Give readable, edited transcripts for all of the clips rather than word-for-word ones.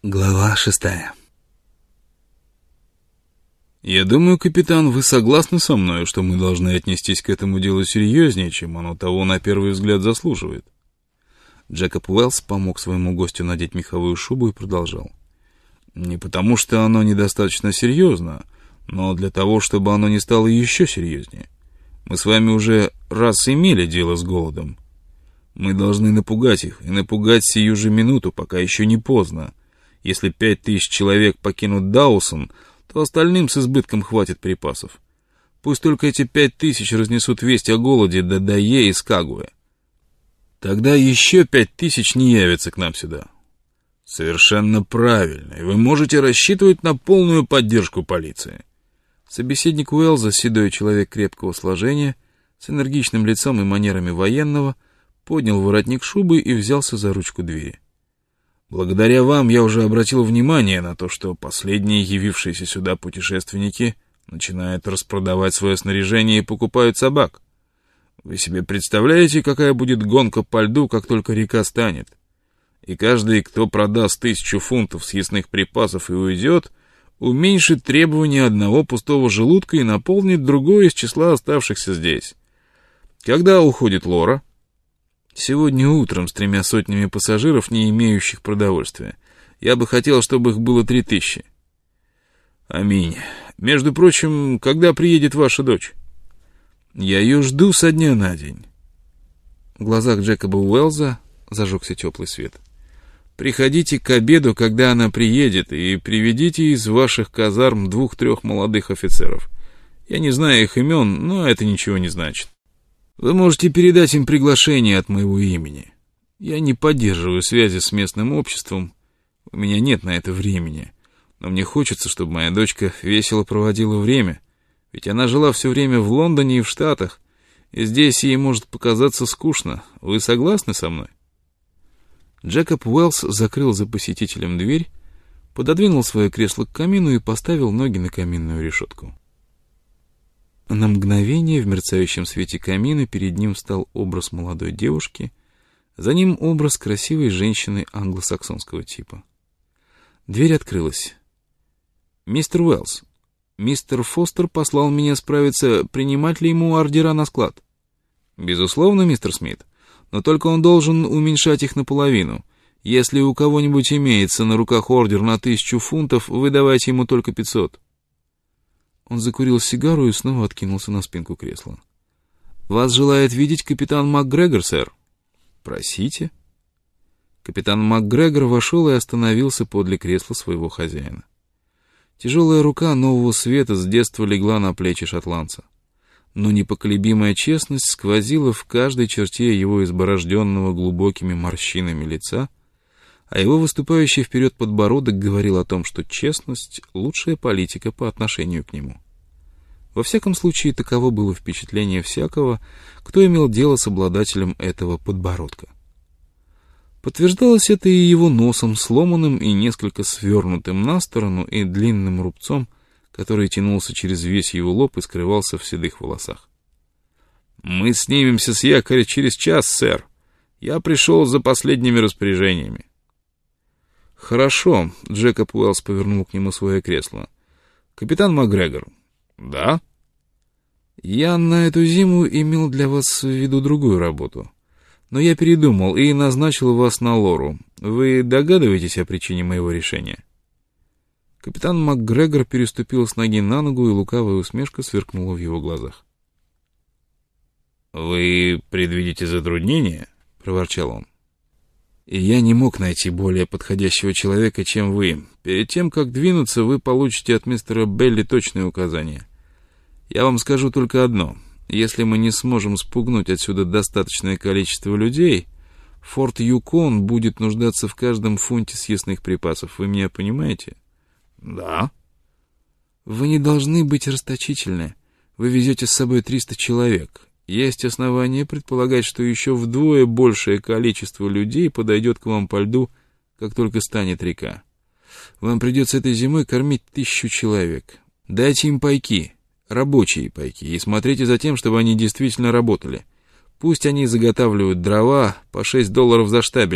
Глава 6. Я думаю, капитан, вы согласны со мной, что мы должны отнестись к этому делу серьезнее, чем оно того на первый взгляд заслуживает. Джекоб Уэллс помог своему гостю надеть меховую шубу и продолжал. Не потому, что оно недостаточно серьезно, но для того, чтобы оно не стало еще серьезнее. Мы с вами уже раз имели дело с голодом. Мы должны напугать их, и напугать сию же минуту, пока еще не поздно. Если 5000 человек покинут Даусон, то остальным с избытком хватит припасов. Пусть только эти 5000 разнесут весть о голоде до Дае и Скагуэ. Тогда еще 5000 не явятся к нам сюда. Совершенно правильно, и вы можете рассчитывать на полную поддержку полиции. Собеседник Уэллза, седой человек крепкого сложения, с энергичным лицом и манерами военного, поднял воротник шубы и взялся за ручку двери. Благодаря вам я уже обратил внимание на то, что последние явившиеся сюда путешественники начинают распродавать свое снаряжение и покупают собак. Вы себе представляете, какая будет гонка по льду, как только река станет? И каждый, кто продаст 1000 фунтов съестных припасов и уйдет, уменьшит требования одного пустого желудка и наполнит другое из числа оставшихся здесь. Когда уходит Лора? Сегодня утром с 300 пассажиров, не имеющих продовольствия. Я бы хотел, чтобы их было 3000. Аминь. Между прочим, когда приедет ваша дочь? Я ее жду со дня на день. В глазах Джекоба Уэллза зажегся теплый свет. Приходите к обеду, когда она приедет, и приведите из ваших казарм 2-3 молодых офицеров. Я не знаю их имен, но это ничего не значит. Вы можете передать им приглашение от моего имени. Я не поддерживаю связи с местным обществом, у меня нет на это времени, но мне хочется, чтобы моя дочка весело проводила время, ведь она жила все время в Лондоне и в Штатах, и здесь ей может показаться скучно. Вы согласны со мной? Джекоб Уэллс закрыл за посетителем дверь, пододвинул свое кресло к камину и поставил ноги на каминную решетку. На мгновение в мерцающем свете камина перед ним встал образ молодой девушки, за ним образ красивой женщины англосаксонского типа. Дверь открылась. «Мистер Уэллс, мистер Фостер послал меня справиться, принимать ли ему ордера на склад». «Безусловно, мистер Смит, но только он должен уменьшать их наполовину. Если у кого-нибудь имеется на руках ордер на 1000 фунтов, вы давайте ему только 500. Он закурил сигару и снова откинулся на спинку кресла. «Вас желает видеть капитан МакГрегор, сэр». «Просите». Капитан МакГрегор вошел и остановился подле кресла своего хозяина. Тяжелая рука нового света с детства легла на плечи шотландца. Но непоколебимая честность сквозила в каждой черте его изборожденного глубокими морщинами лица, а его выступающий вперед подбородок говорил о том, что честность — лучшая политика по отношению к нему. Во всяком случае, таково было впечатление всякого, кто имел дело с обладателем этого подбородка. Подтверждалось это и его носом, сломанным и несколько свернутым на сторону, и длинным рубцом, который тянулся через весь его лоб и скрывался в седых волосах. «Мы снимемся с якоря через час, сэр. Я пришел за последними распоряжениями». «Хорошо», — Джекоб Уэллс повернул к нему свое кресло. «Капитан МакГрегор». «Да?» «Я на эту зиму имел для вас в виду другую работу. Но я передумал и назначил вас на Лору. Вы догадываетесь о причине моего решения?» Капитан МакГрегор переступил с ноги на ногу, и лукавая усмешка сверкнула в его глазах. «Вы предвидите затруднения?» — проворчал он. «И я не мог найти более подходящего человека, чем вы. Перед тем, как двинуться, вы получите от мистера Белли точные указания. Я вам скажу только одно. Если мы не сможем спугнуть отсюда достаточное количество людей, форт Юкон будет нуждаться в каждом фунте съестных припасов. Вы меня понимаете?» «Да». «Вы не должны быть расточительны. Вы везете с собой 300 человек. Есть основания предполагать, что еще вдвое большее количество людей подойдет к вам по льду, как только станет река. Вам придется этой зимой кормить 1000 человек. Дайте им пайки, рабочие пайки, и смотрите за тем, чтобы они действительно работали. Пусть они заготавливают дрова по $6 за штабель,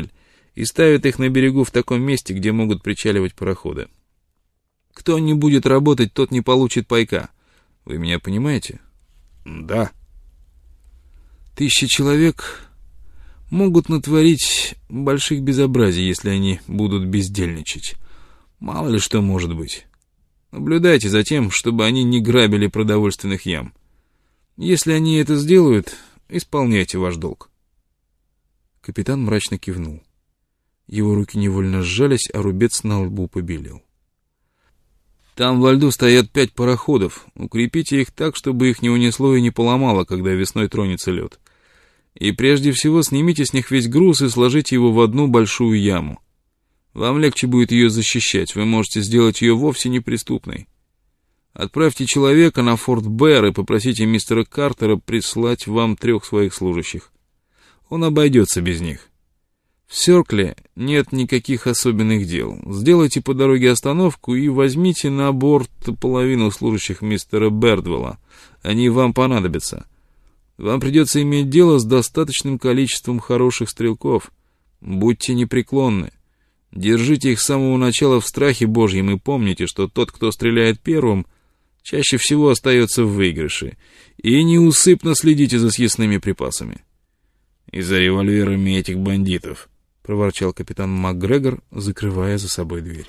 и ставят их на берегу в таком месте, где могут причаливать пароходы. Кто не будет работать, тот не получит пайка. Вы меня понимаете? Да. 1000 человек могут натворить больших безобразий, если они будут бездельничать. Мало ли что может быть. Наблюдайте за тем, чтобы они не грабили продовольственных ям. Если они это сделают, исполняйте ваш долг. Капитан мрачно кивнул. Его руки невольно сжались, а рубец на лбу побелел. Там во льду стоят 5 пароходов. Укрепите их так, чтобы их не унесло и не поломало, когда весной тронется лед. И прежде всего снимите с них весь груз и сложите его в одну большую яму. Вам легче будет ее защищать, вы можете сделать ее вовсе неприступной. Отправьте человека на Форт Бэр и попросите мистера Картера прислать вам 3 своих служащих. Он обойдется без них. В Сёркле нет никаких особенных дел. Сделайте по дороге остановку и возьмите на борт половину служащих мистера Бердвелла. Они вам понадобятся. Вам придется иметь дело с достаточным количеством хороших стрелков. Будьте непреклонны. Держите их с самого начала в страхе Божьем и помните, что тот, кто стреляет первым, чаще всего остается в выигрыше. И неусыпно следите за съестными припасами. И за револьверами этих бандитов, — проворчал капитан МакГрегор, закрывая за собой дверь.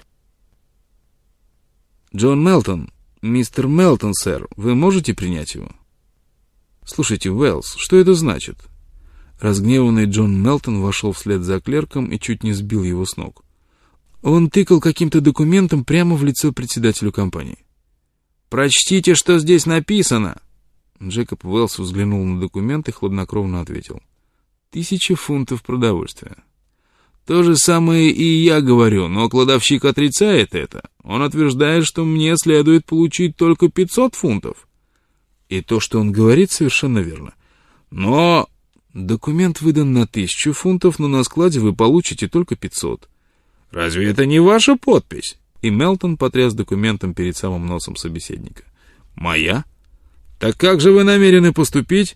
«Джон Мелтон, мистер Мелтон, сэр, вы можете принять его?» «Слушайте, Уэллс, что это значит?» Разгневанный Джон Мелтон вошел вслед за клерком и чуть не сбил его с ног. Он тыкал каким-то документом прямо в лицо председателю компании. «Прочтите, что здесь написано!» Джекоб Уэллс взглянул на документ и хладнокровно ответил. 1000 фунтов продовольствия. То же самое и я говорю, но кладовщик отрицает это. Он утверждает, что мне следует получить только 500 фунтов. И то, что он говорит, совершенно верно. Но документ выдан на 1000 фунтов, но на складе вы получите только 500. Разве это не ваша подпись? И Мелтон потряс документом перед самым носом собеседника. Моя? Так как же вы намерены поступить?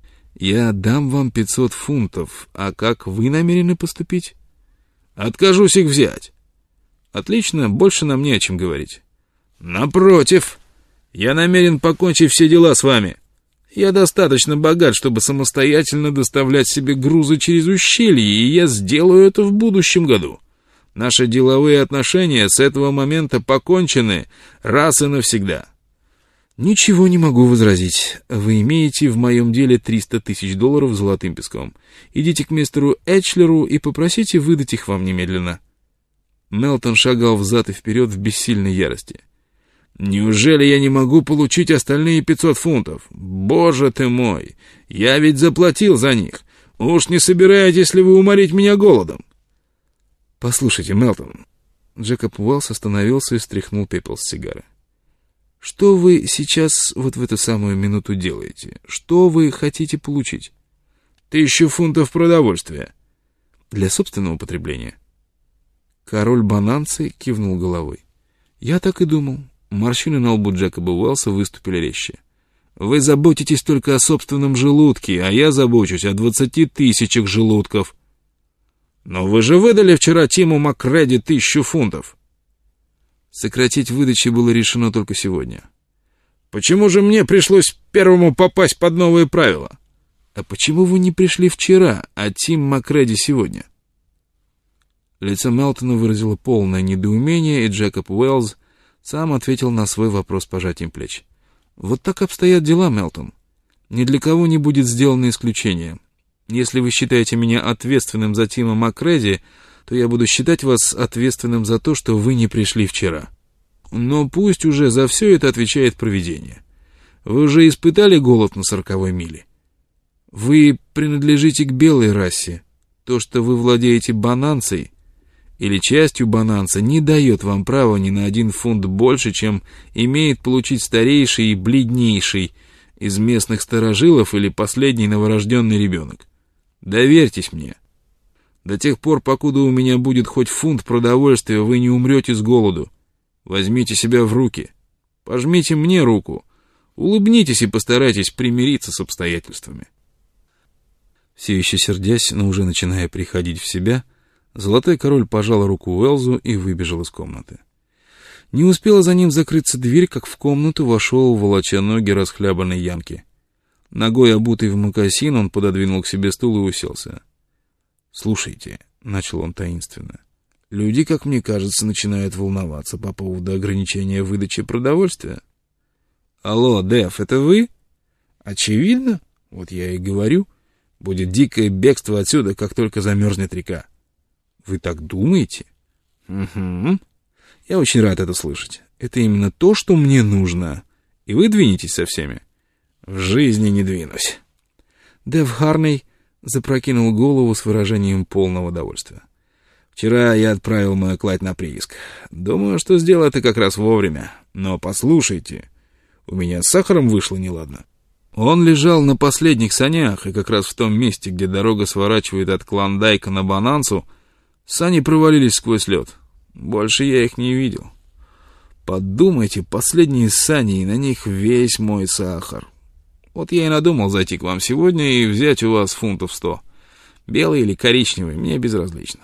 Я дам вам 500 фунтов, а как вы намерены поступить? Откажусь их взять. Отлично, больше нам не о чем говорить. Напротив, я намерен покончить все дела с вами. Я достаточно богат, чтобы самостоятельно доставлять себе грузы через ущелье, и я сделаю это в будущем году. Наши деловые отношения с этого момента покончены раз и навсегда. Ничего не могу возразить. Вы имеете в моем деле $300 000 золотым песком. Идите к мистеру Эчлеру и попросите выдать их вам немедленно. Мелтон шагал взад и вперед в бессильной ярости. Неужели я не могу получить остальные 500 фунтов? Боже ты мой! Я ведь заплатил за них. Уж не собираетесь ли вы уморить меня голодом? Послушайте, Мелтон. Джекоб Уэллс остановился и стряхнул пепел с сигары. Что вы сейчас вот в эту самую минуту делаете? Что вы хотите получить? 1000 фунтов продовольствия. Для собственного потребления. Король Бананцы кивнул головой. Я так и думал. Морщины на лбу Джекоба Уэллса выступили резче. Вы заботитесь только о собственном желудке, а я забочусь о 20 000 желудков. Но вы же выдали вчера Тиму Макреди 1000 фунтов. Сократить выдачи было решено только сегодня. Почему же мне пришлось первому попасть под новые правила? А почему вы не пришли вчера, а Тим Макреди сегодня? Лицо Мелтона выразило полное недоумение, и Джекоб Уэллс сам ответил на свой вопрос пожатием плеч. Вот так обстоят дела, Мелтон. Ни для кого не будет сделано исключение. Если вы считаете меня ответственным за Тима Макреди, то я буду считать вас ответственным за то, что вы не пришли вчера. Но пусть уже за все это отвечает провидение. Вы уже испытали голод на 40-й миле? Вы принадлежите к белой расе. То, что вы владеете бананцей или частью бананца, не дает вам права ни на 1 фунт больше, чем имеет получить старейший и бледнейший из местных старожилов или последний новорожденный ребенок. Доверьтесь мне. До тех пор, покуда у меня будет хоть фунт продовольствия, вы не умрете с голоду. Возьмите себя в руки. Пожмите мне руку. Улыбнитесь и постарайтесь примириться с обстоятельствами. Все еще сердясь, но уже начиная приходить в себя, Золотой король пожал руку Уэллсу и выбежал из комнаты. Не успела за ним закрыться дверь, как в комнату вошел, волоча ноги, расхлябанный Янки. Ногой обутый в мокасин, он пододвинул к себе стул и уселся. «Слушайте», — начал он таинственно, — «люди, как мне кажется, начинают волноваться по поводу ограничения выдачи продовольствия». «Алло, Дэв, это вы?» «Очевидно. Вот я и говорю. Будет дикое бегство отсюда, как только замерзнет река». «Вы так думаете?» «Угу. Я очень рад это слышать. Это именно то, что мне нужно. И вы двинетесь со всеми?» «В жизни не двинусь». Дэв Харней запрокинул голову с выражением полного удовольствия. «Вчера я отправил мою кладь на прииск. Думаю, что сделал это как раз вовремя. Но послушайте, у меня с сахаром вышло неладно». Он лежал на последних санях, и как раз в том месте, где дорога сворачивает от Клондайка на Банансу, сани провалились сквозь лед. Больше я их не видел. Подумайте, последние сани, и на них весь мой сахар. Вот я и надумал зайти к вам сегодня и взять у вас фунтов 100. Белый или коричневый, мне безразлично.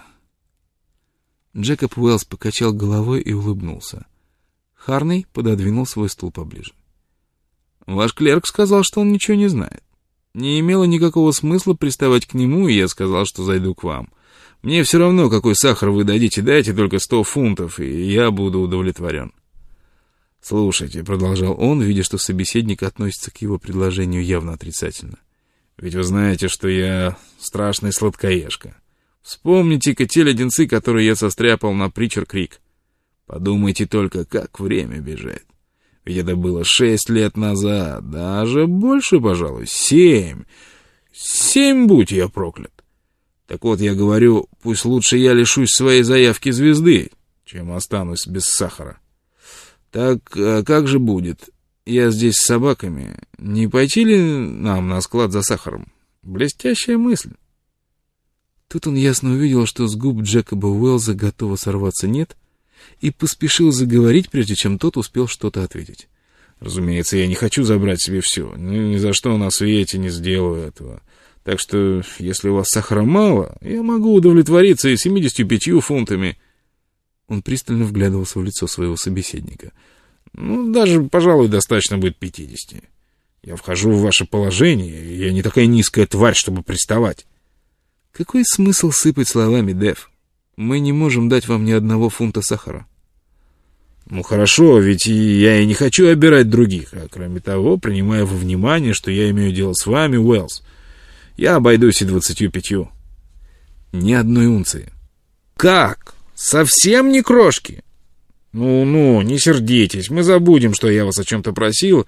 Джекоб Уэллс покачал головой и улыбнулся. Харней пододвинул свой стул поближе. Ваш клерк сказал, что он ничего не знает. Не имело никакого смысла приставать к нему, и я сказал, что зайду к вам. Мне все равно, какой сахар вы дадите, дайте только 100 фунтов, и я буду удовлетворен. Слушайте, продолжал он, видя, что собеседник относится к его предложению явно отрицательно. Ведь вы знаете, что я страшный сладкоежка. Вспомните-ка те леденцы, которые я состряпал на Притчер-Крик. Подумайте только, как время бежит. Ведь это было 6 лет назад, даже больше, пожалуй, 7. 7, будь я проклят. Так вот, я говорю, пусть лучше я лишусь своей заявки звезды, чем останусь без сахара. Так как же будет? Я здесь с собаками. Не пойти ли нам на склад за сахаром? Блестящая мысль. Тут он ясно увидел, что с губ Джекоба Уэллса готово сорваться «нет», и поспешил заговорить, прежде чем тот успел что-то ответить. Разумеется, я не хочу забрать себе все. Ни за что на свете не сделаю этого. Так что, если у вас сахара мало, я могу удовлетвориться и 75 фунтами. Он пристально вглядывался в лицо своего собеседника. Ну, даже, пожалуй, достаточно будет 50. Я вхожу в ваше положение, и я не такая низкая тварь, чтобы приставать. Какой смысл сыпать словами, Дэв? Мы не можем дать вам ни одного фунта сахара. Ну хорошо, ведь я и не хочу обирать других, а кроме того, принимая во внимание, что я имею дело с вами, Уэллс, я обойдусь и 25. Ни одной унции. Как? Совсем ни крошки? Ну, не сердитесь, мы забудем, что я вас о чем-то просил.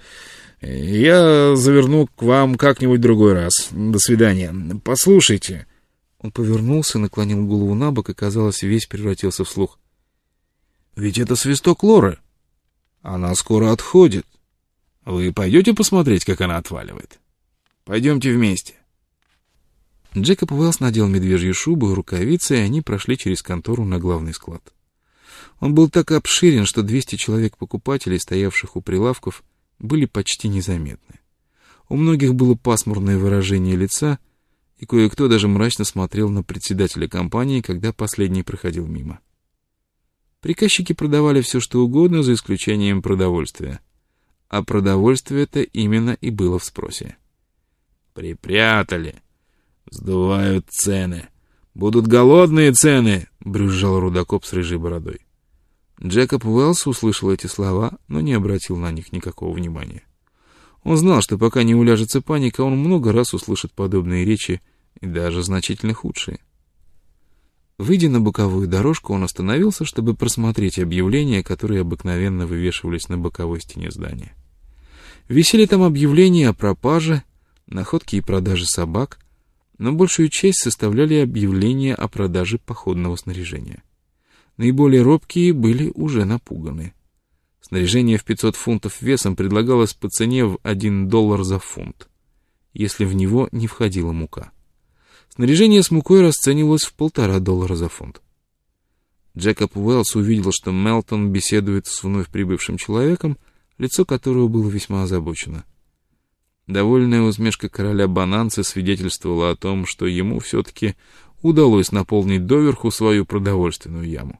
Я заверну к вам как-нибудь другой раз. До свидания. Послушайте. Он повернулся, наклонил голову на бок и, казалось, весь превратился в слух. Ведь это свисток Лоры. Она скоро отходит. Вы пойдете посмотреть, как она отваливает? Пойдемте вместе. Джекоб Уэллс надел медвежью шубу и рукавицы, и они прошли через контору на главный склад. Он был так обширен, что 200 человек-покупателей, стоявших у прилавков, были почти незаметны. У многих было пасмурное выражение лица, и кое-кто даже мрачно смотрел на председателя компании, когда последний проходил мимо. Приказчики продавали все, что угодно, за исключением продовольствия. А продовольствие-то именно и было в спросе. «Припрятали. Сдувают цены. Будут голодные цены», — брюзжал рудокоп с рыжей бородой. Джекоб Уэллс услышал эти слова, но не обратил на них никакого внимания. Он знал, что пока не уляжется паника, он много раз услышит подобные речи, и даже значительно худшие. Выйдя на боковую дорожку, он остановился, чтобы просмотреть объявления, которые обыкновенно вывешивались на боковой стене здания. Висели там объявления о пропаже, находке и продаже собак, но большую часть составляли объявления о продаже походного снаряжения. Наиболее робкие были уже напуганы. Снаряжение в 500 фунтов весом предлагалось по цене в $1 за фунт, если в него не входила мука. Снаряжение с мукой расценивалось в $1,5 за фунт. Джекоб Уэллс увидел, что Мелтон беседует с вновь прибывшим человеком, лицо которого было весьма озабочено. Довольная усмешка короля Бананцы свидетельствовала о том, что ему все-таки удалось наполнить доверху свою продовольственную яму.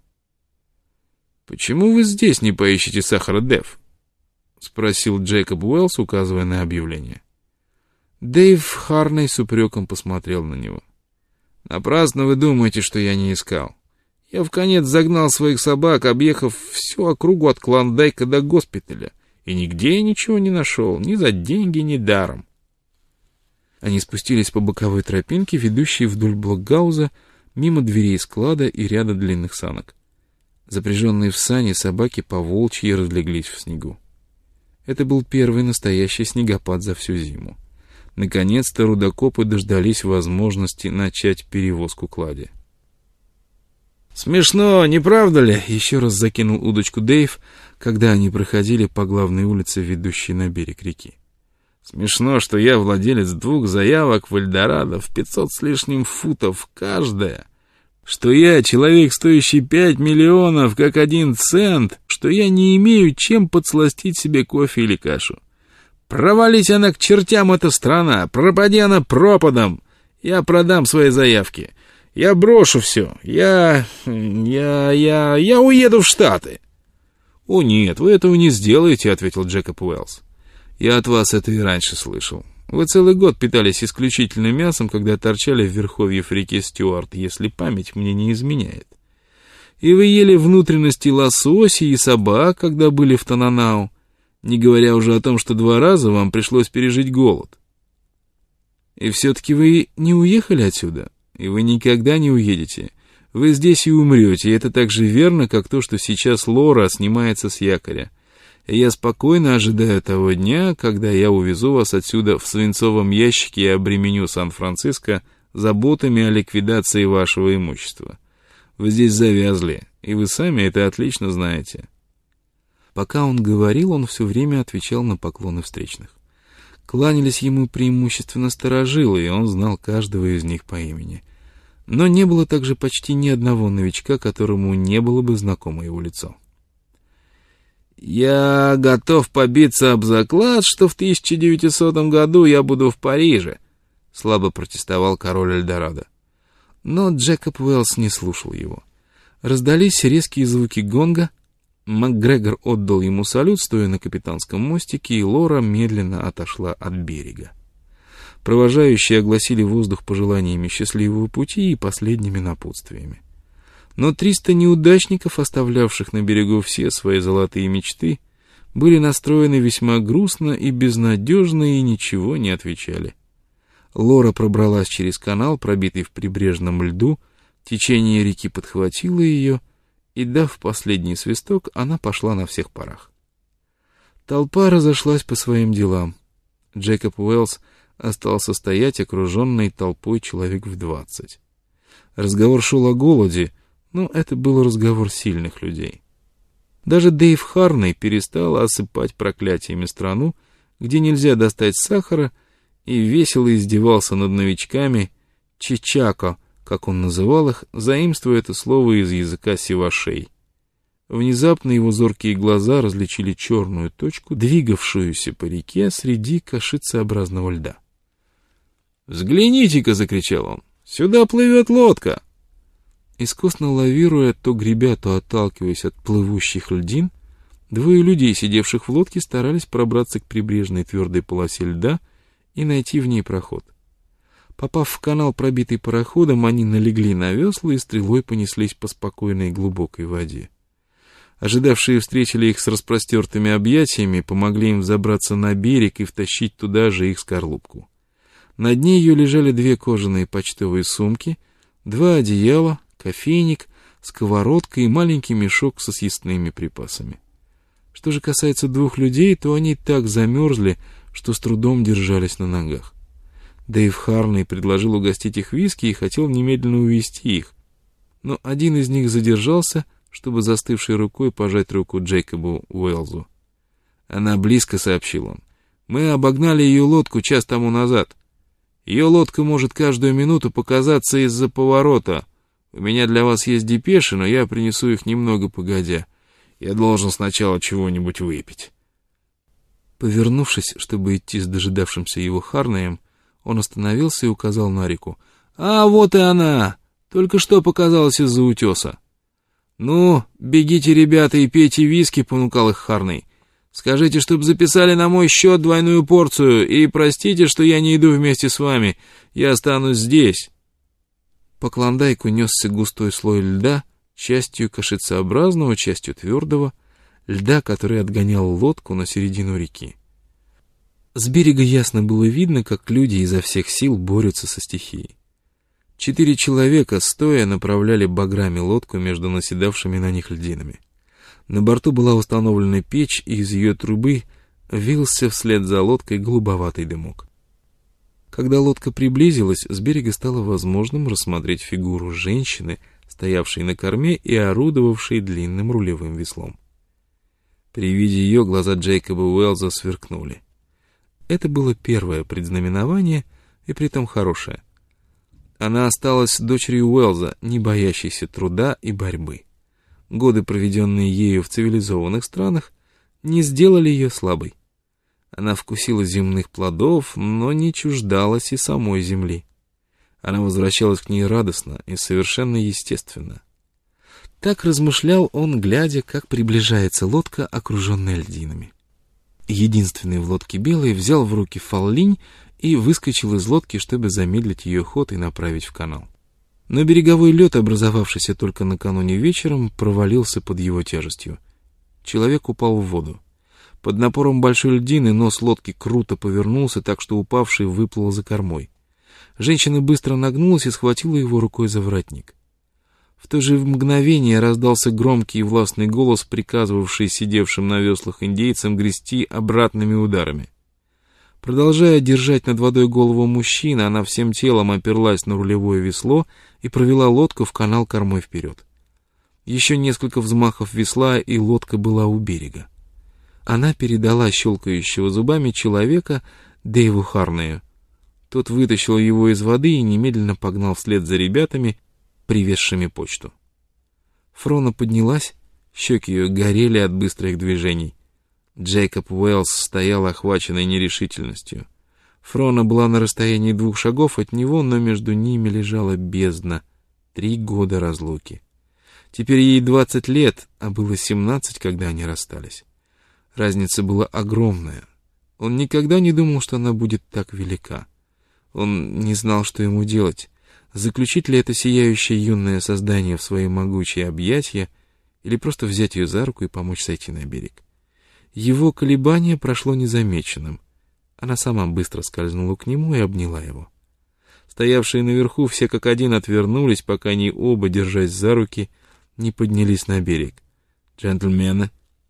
«Почему вы здесь не поищете сахара, Дэв?» — спросил Джейкоб Уэллс, указывая на объявление. Дэйв Харней с упреком посмотрел на него. «Напрасно вы думаете, что я не искал. Я вконец загнал своих собак, объехав всю округу от Клондайка до госпиталя, и нигде я ничего не нашел, ни за деньги, ни даром». Они спустились по боковой тропинке, ведущей вдоль блокгауза, мимо дверей склада и ряда длинных санок. Запряженные в сани собаки по-волчьи разлеглись в снегу. Это был первый настоящий снегопад за всю зиму. Наконец-то рудокопы дождались возможности начать перевозку клади. «Смешно, не правда ли?» — еще раз закинул удочку Дэйв, когда они проходили по главной улице, ведущей на берег реки. «Смешно, что я владелец 2 заявок в Эльдорадо в 500 с лишним футов каждая, что я человек, стоящий 5 миллионов, как 1 цент, что я не имею чем подсластить себе кофе или кашу. Провались она к чертям, эта страна, пропади она пропадом. Я продам свои заявки. Я брошу все. Я уеду в Штаты». «О нет, вы этого не сделаете», — ответил Джейкоб Уэллс. «Я от вас это и раньше слышал. Вы целый год питались исключительно мясом, когда торчали в верховьях реки Стюарт, если память мне не изменяет. И вы ели внутренности лосося и собак, когда были в Тананау, не говоря уже о том, что 2 раза вам пришлось пережить голод. И все-таки вы не уехали отсюда, и вы никогда не уедете. Вы здесь и умрете, и это так же верно, как то, что сейчас Лора снимается с якоря. И я спокойно ожидаю того дня, когда я увезу вас отсюда в свинцовом ящике и обременю Сан-Франциско заботами о ликвидации вашего имущества. Вы здесь завязли, и вы сами это отлично знаете». Пока он говорил, он все время отвечал на поклоны встречных. Кланялись ему преимущественно старожилы, и он знал каждого из них по имени. Но не было также почти ни одного новичка, которому не было бы знакомо его лицо. «Я готов побиться об заклад, что в 1900 году я буду в Париже», — слабо протестовал король Эльдорадо. Но Джейкоб Уэллс не слушал его. Раздались резкие звуки гонга, МакГрегор отдал ему салют, стоя на капитанском мостике, и Лора медленно отошла от берега. Провожающие огласили воздух пожеланиями счастливого пути и последними напутствиями. Но 300 неудачников, оставлявших на берегу все свои золотые мечты, были настроены весьма грустно и безнадежно и ничего не отвечали. Лора пробралась через канал, пробитый в прибрежном льду, течение реки подхватило ее, и, дав последний свисток, она пошла на всех парах. Толпа разошлась по своим делам. Джейкоб Уэллс остался стоять, окруженный толпой человек в 20. Разговор шел о голоде, но это был разговор сильных людей. Даже Дэйв Харней перестал осыпать проклятиями страну, где нельзя достать сахара, и весело издевался над новичками чичако, как он называл их, заимствуя это слово из языка сивашей. Внезапно его зоркие глаза различили черную точку, двигавшуюся по реке среди кашицеобразного льда. «Взгляните-ка!» — закричал он. «Сюда плывет лодка!» Искусно лавируя, то гребя, то отталкиваясь от плывущих льдин, 2 людей, сидевших в лодке, старались пробраться к прибрежной твердой полосе льда и найти в ней проход. Попав в канал, пробитый пароходом, они налегли на весла и стрелой понеслись по спокойной и глубокой воде. Ожидавшие встретили их с распростертыми объятиями, помогли им взобраться на берег и втащить туда же их скорлупку. На дне ее лежали 2 кожаные почтовые сумки, 2 одеяла, кофейник, сковородка и маленький мешок со съестными припасами. Что же касается 2 людей, то они так замерзли, что с трудом держались на ногах. Дэйв Харней предложил угостить их виски и хотел немедленно увезти их. Но один из них задержался, чтобы застывшей рукой пожать руку Джейкобу Уэллсу. «Она близко», — сообщил он. «Мы обогнали ее лодку час тому назад. Ее лодка может каждую минуту показаться из-за поворота. У меня для вас есть депеши, но я принесу их немного погодя. Я должен сначала чего-нибудь выпить». Повернувшись, чтобы идти с дожидавшимся его Харнеем, он остановился и указал на реку. «А, вот и она! Только что показалось из-за утеса. «Ну, бегите, ребята, и пейте виски», — понукал их Харней. «Скажите, чтоб записали на мой счет двойную порцию, и простите, что я не иду вместе с вами. Я останусь здесь». По Клондайку несся густой слой льда, частью кашицеобразного, частью твердого, льда, который отгонял лодку на середину реки. С берега ясно было видно, как люди изо всех сил борются со стихией. 4 человека, стоя, направляли баграми лодку между наседавшими на них льдинами. На борту была установлена печь, и из ее трубы вился вслед за лодкой голубоватый дымок. Когда лодка приблизилась, с берега стало возможным рассмотреть фигуру женщины, стоявшей на корме и орудовавшей длинным рулевым веслом. При виде ее глаза Джейкоба Уэллза сверкнули. Это было первое предзнаменование, и притом хорошее. Она осталась дочерью Уэллза, не боящейся труда и борьбы. Годы, проведенные ею в цивилизованных странах, не сделали ее слабой. Она вкусила земных плодов, но не чуждалась и самой земли. Она возвращалась к ней радостно и совершенно естественно. Так размышлял он, глядя, как приближается лодка, окруженная льдинами. Единственный в лодке белый взял в руки фаллинь и выскочил из лодки, чтобы замедлить ее ход и направить в канал. Но береговой лед, образовавшийся только накануне вечером, провалился под его тяжестью. Человек упал в воду. Под напором большой льдины нос лодки круто повернулся, так что упавший выплыл за кормой. Женщина быстро нагнулась и схватила его рукой за воротник. В то же мгновение раздался громкий и властный голос, приказывавший сидевшим на веслах индейцам грести обратными ударами. Продолжая держать над водой голову мужчины, она всем телом оперлась на рулевое весло и провела лодку в канал кормой вперед. Еще несколько взмахов весла, и лодка была у берега. Она передала щелкающего зубами человека Дэйву Харнею. Тот вытащил его из воды и немедленно погнал вслед за ребятами, привезшими почту. Фрона поднялась, щеки ее горели от быстрых движений. Джейкоб Уэллс стоял охваченный нерешительностью. Фрона была на расстоянии 2 шагов от него, но между ними лежала бездна. 3 года разлуки. Теперь ей 20 лет, а было 17, когда они расстались. Разница была огромная. Он никогда не думал, что она будет так велика. Он не знал, что ему делать. Заключить ли это сияющее юное создание в свои могучие объятия, или просто взять ее за руку и помочь сойти на берег. Его колебание прошло незамеченным. Она сама быстро скользнула к нему и обняла его. Стоявшие наверху все как один отвернулись, пока они оба, держась за руки, не поднялись на берег. «Джентльмены,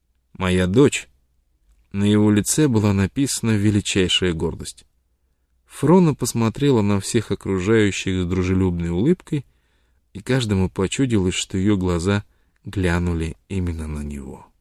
моя дочь!» На его лице была написана величайшая гордость. Фрона посмотрела на всех окружающих с дружелюбной улыбкой, и каждому почудилось, что ее глаза глянули именно на него.